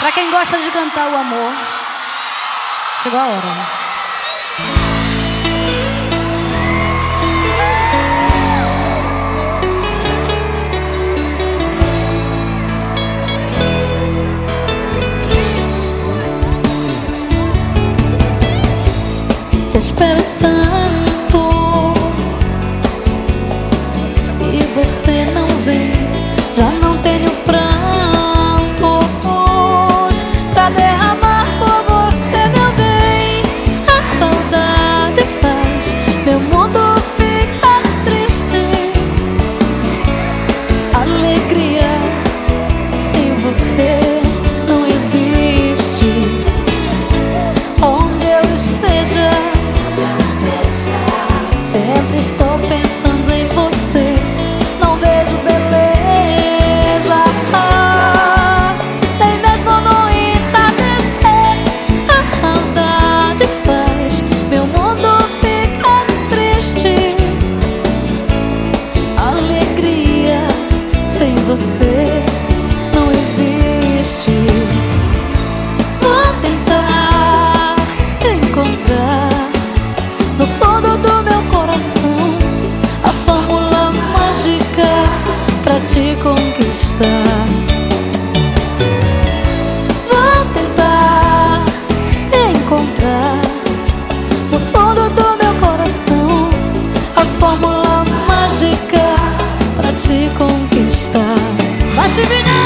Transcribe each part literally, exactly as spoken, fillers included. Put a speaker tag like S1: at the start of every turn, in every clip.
S1: Pra quem gosta de cantar o amor, chegou a hora.
S2: Te espero tanto e você não vem. Já não tenho prantos pra derramar por você, meu bem. A saudade faz meu mundo ficar triste. Alegria sem você não existe. Onde eu esteja, sempre estou pensando em você. Não vejo beleza, ah, nem mesmo no entardecer. A saudade faz meu mundo ficar triste. Alegria sem você não existe. Vou tentar encontrar no fundo do meu coração a fórmula mágica pra te conquistar. Vou tentar encontrar no fundo do meu coração a fórmula mágica pra te conquistar. Vai, Chivinha!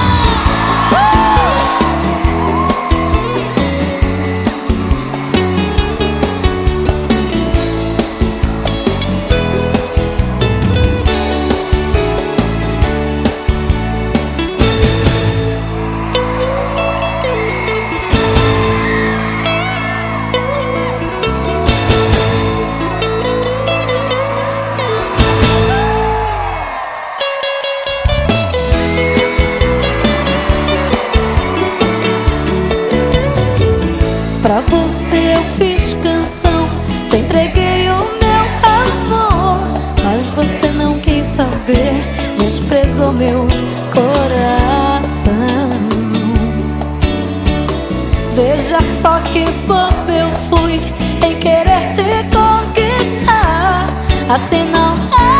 S2: Pra você eu fiz canção, te entreguei o meu amor, mas você não quis saber, desprezou meu coração. Veja só que bobo eu fui em querer te conquistar. Assim não é.